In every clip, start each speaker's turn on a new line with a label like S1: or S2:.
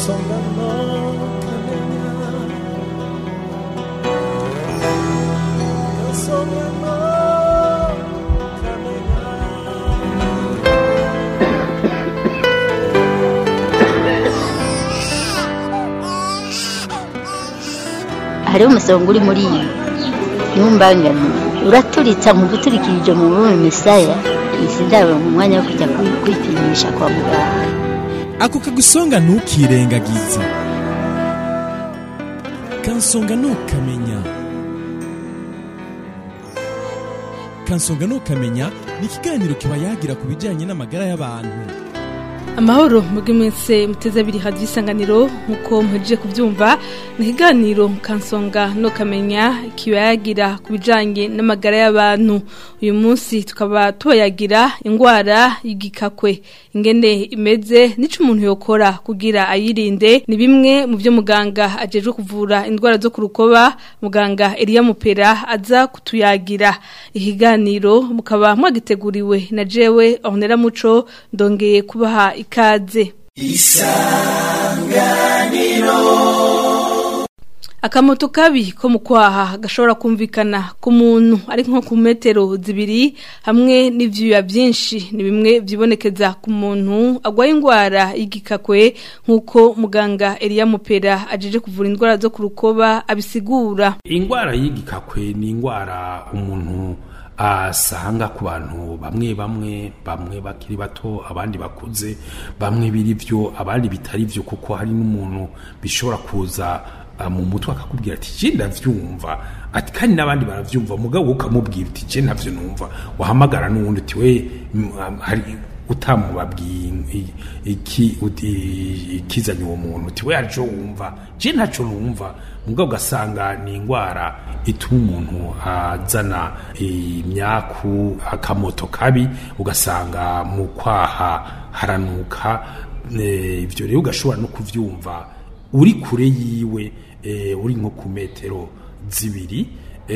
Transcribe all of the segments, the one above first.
S1: hariho umusonga uri muri iyi ntumbangane uraturitsa mu guturikirije mu rurimi misaya isindaba mu mwanya wo kujya kwipimisha kwa muganga.
S2: Ako kagusonga ntukirengagize, kansonga ntukamenya. Kansonga ntukamenya ni ikiganiro kiba yagira ku bijyanye n'amagara y'abantu.
S3: Amahoro muge mwese muteze abiri hadi isanganiro nkuko muhejeje kubyumva ni ikiganiro kansonga no kamenya kibayagira ku bijanye n'amagara y'abantu. Uyu munsi tukaba tubayagira ingwara y'igikakwe ingene imeze n'ico umuntu yokora kugira ayirinde. Ni bimwe mu byo muganga ajejwe kuvura indwara zo kurukoba muganga Elia Mupera aza kutuyagira. Ikiganiro mukaba mwagiteguriwe na jewe Ornella Muco ndongeye kubaha ikaze. Isanganiro. Akamoto kabi ko mu kwaha gashobora kumvikana ku muntu ari nko ku metero zibiri hamwe n'ivyuya byinshi ni bimwe byibonekeza ku muntu agwaye ingwara y'igikakwe nkuko muganga Elia Mupera ajeje kuvura indwara zo kurukoba abisigura.
S4: Ingwara y'igikakwe ni ingwara umuntu asanga ku bantu bamwe bakiri bato abandi bakuze bamwe biri byo abandi bitari byo kuko hari n'umuntu bishobora kuza mu mutwe akakubwira ati je ndavyumva ati kandi nabandi baravyumva mugabo ukamubwira ati je ntavyo numva wahamagara n'uwundi ati we hari utamubabwiye ikizanye uwo muntu ati we arjo wumva je ntaco numva mugabo gasanga ni ingwara ituma umuntu azana imyaku akamoto kabi ugasanga mu kwaha haranuka ivyo rero ugashobora no kuvyumva uri kure yiwe uri nko ku metero zibiri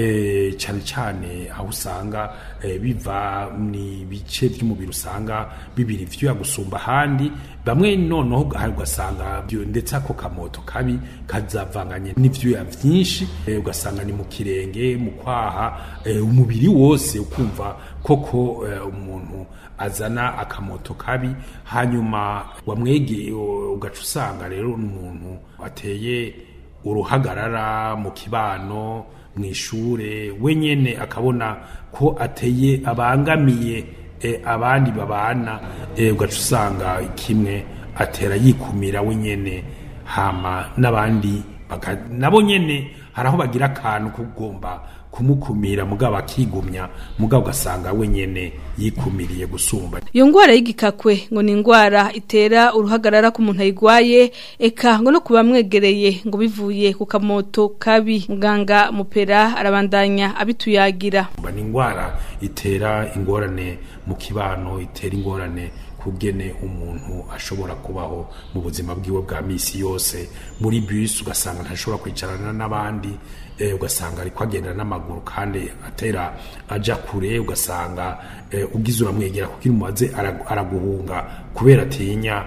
S4: cyane aho usanga biva ni bice by'umubiri usanga bibiri vyuya gusumba handi bamwe noneho ugasanga ndetse ako kamoto kabi kazavanganye n'ivyuya vyinshi ugasanga ni mu kirenge mu kwaha umubiri wose ukumva koko umuntu azana akamoto kabi hanyuma wamwegeye ugaca usanga rero n'umuntu ateye uruhagarara mu kibano mwishure wenyene akabona ko ateye abangamiye abandi babana ugaca usanga kimwe atera yikumira wenyene hama n'abandi nabo nyene haraho bagira akantu kugomba kumukumira mugabo akigumya mugabo gasanga wenyene yikumiriye gusumba.
S3: Iyo ngwara y'igikakwe ngo ni ingwara itera uruhagarara ku muntu ayigwaye eka ngo no kubamwegereye ngo bivuye ku kamoto kabi. Muganga Mupera arabandanya abituyagira.
S4: Ni ingwara itera ingorane mu kibano itera ingorane kugene umuntu ashobora kubaho mu buzima bwiwe bwa misi yose muri bus ugasanga ntashobora kwicarana n'abandi ugasanga ari kwagenda n'amaguru kandi atera aja kure ugasanga ugize uramwegera kugira umubaze araguhunga kubera atinya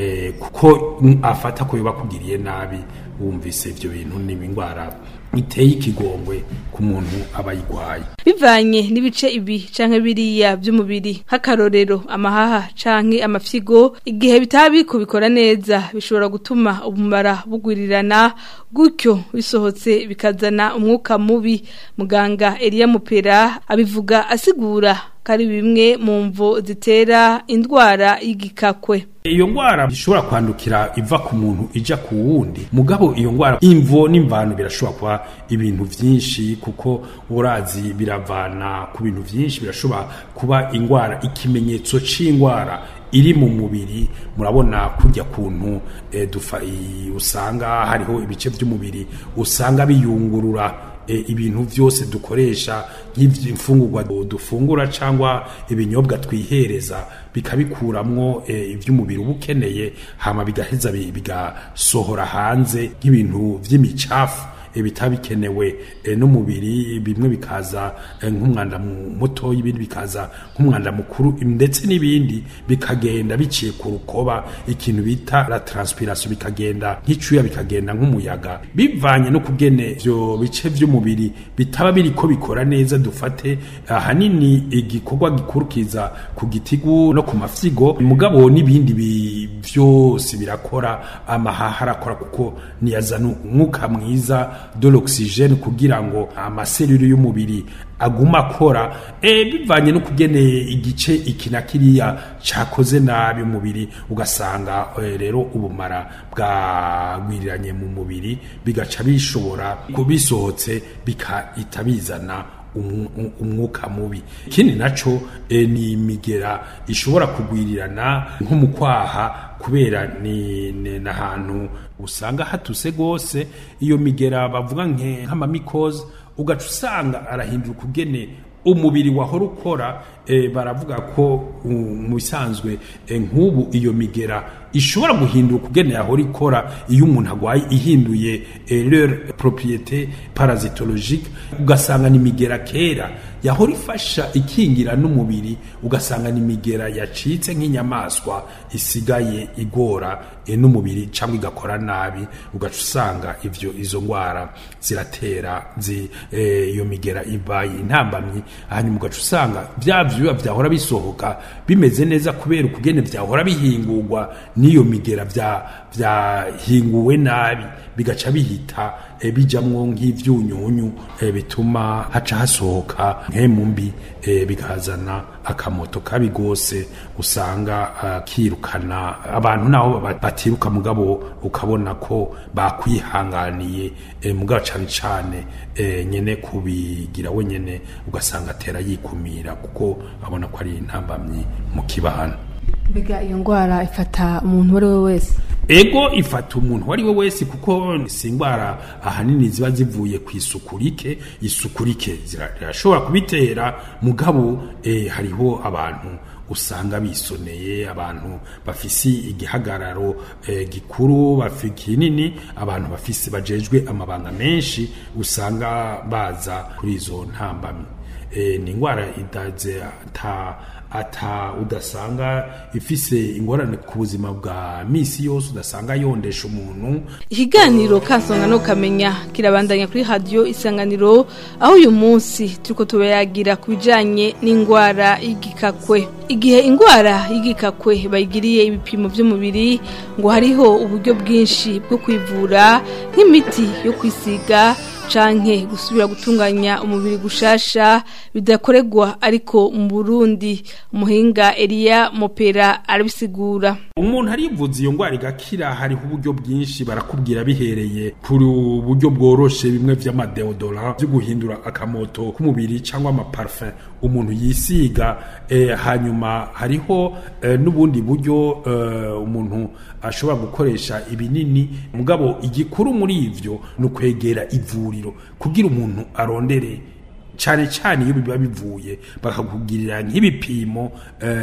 S4: kuko afata ko bakugiriye nabi wumvise ivyo bintu ni ingwara iteye ikigongwe ku muntu abayigwaye
S3: bivanye n'ibice ibi canke biriya by'umubiri nk'akarorero amahaha canke amafyigo igihe bitabiko bikora neza bishobora gutuma ubumara bugwirirana gutyo bisohotse bikazana umwuka mubi. Muganga Elia Mupera abivuga asigura kari bimwe mu mvo zitera indwara y'igikakwe.
S4: Iyo ngwara ishobora kwandukira iva ku muntu ija ku wundi mugabo iyo ngwara imvo n'imvano birashobora kuba ibintu vyinshi kuko urazi biravana ku bintu vyinshi birashobora kuba ingwara ikimenyetso c'ingwara iri mu mubiri murabona kujya kuntu usanga hariho ibice by'umubiri usanga biyungurura ibintu vyose dukoresha nk'imfungurwa dufungura cyangwa ibinyobwa twihereza bikabikuramwo ivy'umubiri ubukeneye hama bigaheza bigasohora hanze nk'ibintu vy'imicafu bitabikenewe n'umubiri, bimwe bikaza nk'umwanda muto, ibindi bikaza nk'umwanda mukuru, ndetse n'ibindi bikagenda biciye ku rukoba, ikintu bita la transpiration, bikagenda nk'icuya, bikagenda nk'umuyaga, bivanye no kugene ivyo bice vy'umubiri bitaba biriko bikora neza. Dufate ahanini igikorwa gikurukiza ku gitigu no ku mafyigo, mugabo n'ibindi vyose birakora, amahaha arakora kuko niyazana umwuka mwiza de l'oxygène kugira ngo amaselule y'umubiri aguma akora, bivanye no kugene igice ikina kiriya cakoze nabi umubiri, ugasanga rero ubumara bwagwiriranye mu mubiri, bigaca bishobora kubisohotse bikahita bizana umwuka mubi. Ikindi naco ni imigera ishobora kugwirirana nko mu kwaha, kubera ni nahantu usanga hatuse gose. Iyo migera bavuga nk'amamikoze, ugaca usanga arahindura kugene umubiri wahora ukora. Baravuga ko mu bisanzwe nk'ubu iyo migera ishobora guhindura kugene yahora ikora iyo umuntu agwaye, ihinduye leur propriété parasitologique, ugasanga ni migera kera yahora ifasha ikingira n'umubiri, ugasanga ni migera yacitse nk'inyamaswa isigaye igora n'umubiri cyangwa igakora nabi, ugaca usanga izo ngwara ziratera iyo migera ibaye intambamyi. Hanyuma ugaca usanga vyuya vyahora bisohoka bimeze neza kubera ukugene vyahora bihingurwa n'iyo migera vyahinguwe nabi, bigaca bihita bijamwo nk'ivyunyunyu, bituma haca hasohoka nk'emu mbi, bikazana akamoto kabi gose, usanga kirukana abantu naho batiruka, mugabo ukabona ko bakwihanganiye, mugabo cane cane nyene kubigira wenyene, ugasanga atera yikumira kuko abona ko ari intambamyi mu kibano.
S3: Mbega iyo ngwara ifata umuntu wari we wese?
S4: Ego ifata umuntu wari we wese, kuko si ngwara ahanini ziba zivuye ku isukurike. Isukurike zirashobora kubitera, mugabo hariho abantu usanga bisoneye, abantu bafise igihagararo gikuru, bafikinini, abantu bafise bajejwe amabanga menshi, usanga baza kuri izo ntambamyi. Ni ngwara idaze ata udasanga ifise ingorane ku buzima bwa misi yose, udasanga yondesha umuntu.
S3: Ikiganiro Kansonga no Kamenya kirabandanya kuri radio Isanganiro, aho uyu munsi turiko tubayagira kubijanye n'ingwara y'igikakwe. Igihe ingwara y'igikakwe bayigiriye ibipimo by'umubiri, ngo hariho uburyo bwinshi bwo kwivura, nk'imiti yo kwisiga canke gusubira gutunganya umubiri gushasha bidakoregwa. Ariko mu Burundi umuhinga Elia Mopera arabisigura.
S4: Umuntu arivuza iyo ngwara igakira, hariho uburyo bwinshi barakubwira, bihereye kuri uburyo bworoshe, bimwe vy'amadeodorant byo guhindura akamoto k'umubiri cyangwa amaparfum umuntu yisiga. Hanyuma hariho n'ubundi buryo umuntu ashobora gukoresha ibinini, mugabo igikuru muri ivyo no kwegera ivuriro kugira umuntu arondere, cyane cyane iyo biba bivuye bakakugirira nk'ibipimo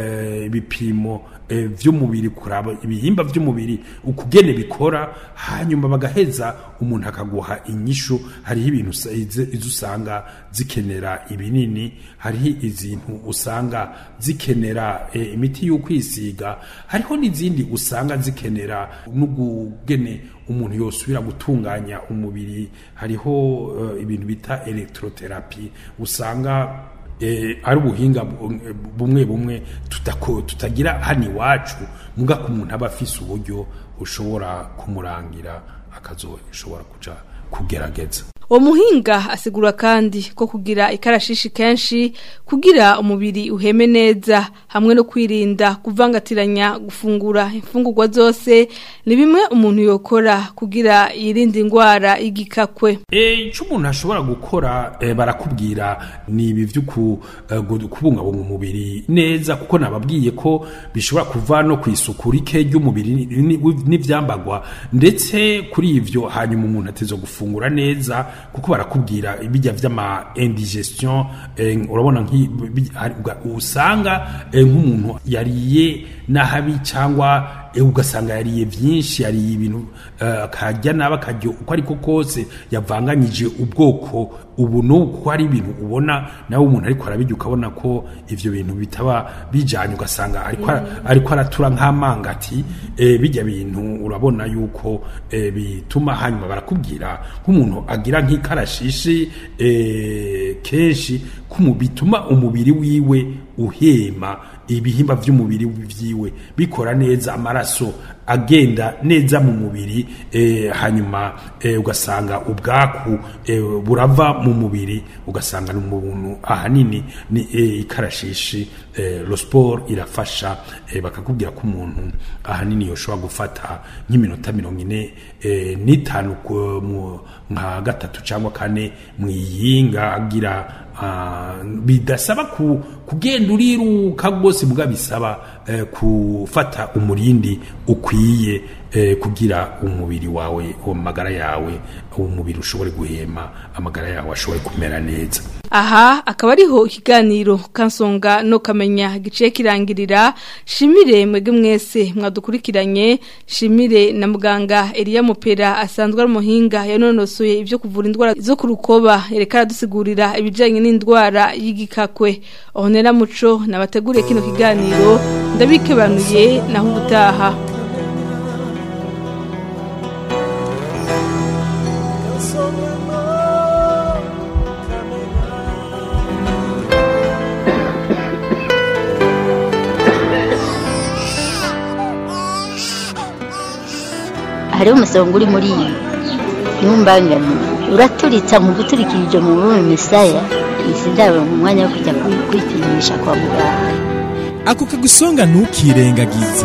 S4: vy'umubiri, kuraba ibihimba vy'umubiri ukugene bikora, hanyuma bagaheza umuntu akaguha inyishu. hariho ibintu usanga zikenera ibinini, hariho izintu usanga zikenera imiti y'ukwisiga, hariho n'izindi usanga zikenera n'ugugene umuntu yosubira gutunganya umubiri. Hariho ibintu bita electrotherapy, usanga ari ubuhinga bumwe tutagira hano iwacu, muga ku muntu aba afise uburyo ushobora kumurangira akazoshobora kuja kugerageza.
S3: Uwo muhinga asigura kandi ko kugira ikarashishi kenshi kugira umubiri uheme neza, hamwe no kwirinda kuvangatiranya gufungura imfungurwa zose, ni bimwe umuntu yokora kugira yirinde ingwara y'igikakwe.
S4: Ico umuntu ashobora gukora, barakubwira ni ibi vyo kubungabunga umubiri neza, kuko nababwiye ko bishobora kuva no kwisukurike ry'umubiri n'ivyambagwa, ndetse kuri ivyo hanyuma umuntu ateza gufungura neza, kuko barakubwira ibijya vy'ama indigestion. Urabona usanga nk'umuntu yariye nahabi cyangwa ugasanga yariye byinshi, yariye ibintu akarya naba akaryo uko ariko kose yavanganyije ubwoko ubu nuko ari ibintu ubona nawe umuntu ariko arabijya ukabona ko ivyo bintu bitaba bijanye, ugasanga ariko aratura nk'amangati bijya bintu urabona yuko bituma hanyuma barakubwira nk'umuntu agira nk'ikarashishi kenshi bituma umubiri wiwe uhema, ibihimba vy'umubiri vyiwe bikora neza, amaraso agenda neza mu mubiri, hanyuma ugasanga ubwaku burava mu mubiri, ugasanga n'umuntu ahanini ni ikarashishi. Lo sport irafasha, bakakubwira ko umuntu ahanini yoshobora gufata nk'iminota 45 nka 3 cyangwa 4 mwiyinga agira bidasaba kugenda uriruka rwose, bwa bisaba kufata umurindi ukwiye kugira umubiri wawe, amagara yawe, umubiri ushobore guhema, amagara yawe ashobore kumera neza.
S3: Aha akaba ariho ikiganiro Kansonga no Kamenya gice kirangirira. Shimire mwege mwese mwadukurikiranye, shimire na muganga Elia Mupera asanzwe ari umuhinga yanonosoye ibyo kuvura indwara zo kurukoba, yerekana dusigurira ibijanye n'indwara y'igikakwe. Honera Muco nabateguriye kino kiganiro, ndabikebanuye naho ubutaha.
S1: hariho umusonga uri muri iyi ntumbangane uraturitsa mu guturikirije mu rurimi misaya isindaba mu mwanya wo kujya kwipimisha kwa muganga.
S2: Ako kagusonga ntukirengagize.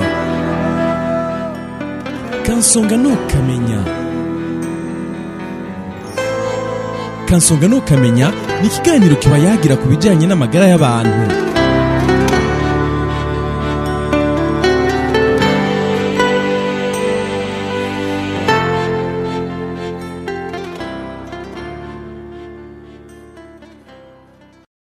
S2: Kansonga ntukamenya. Kansonga ntukamenya ni ikiganiro kiba yagira ku bijyanye n'amagara y'abantu.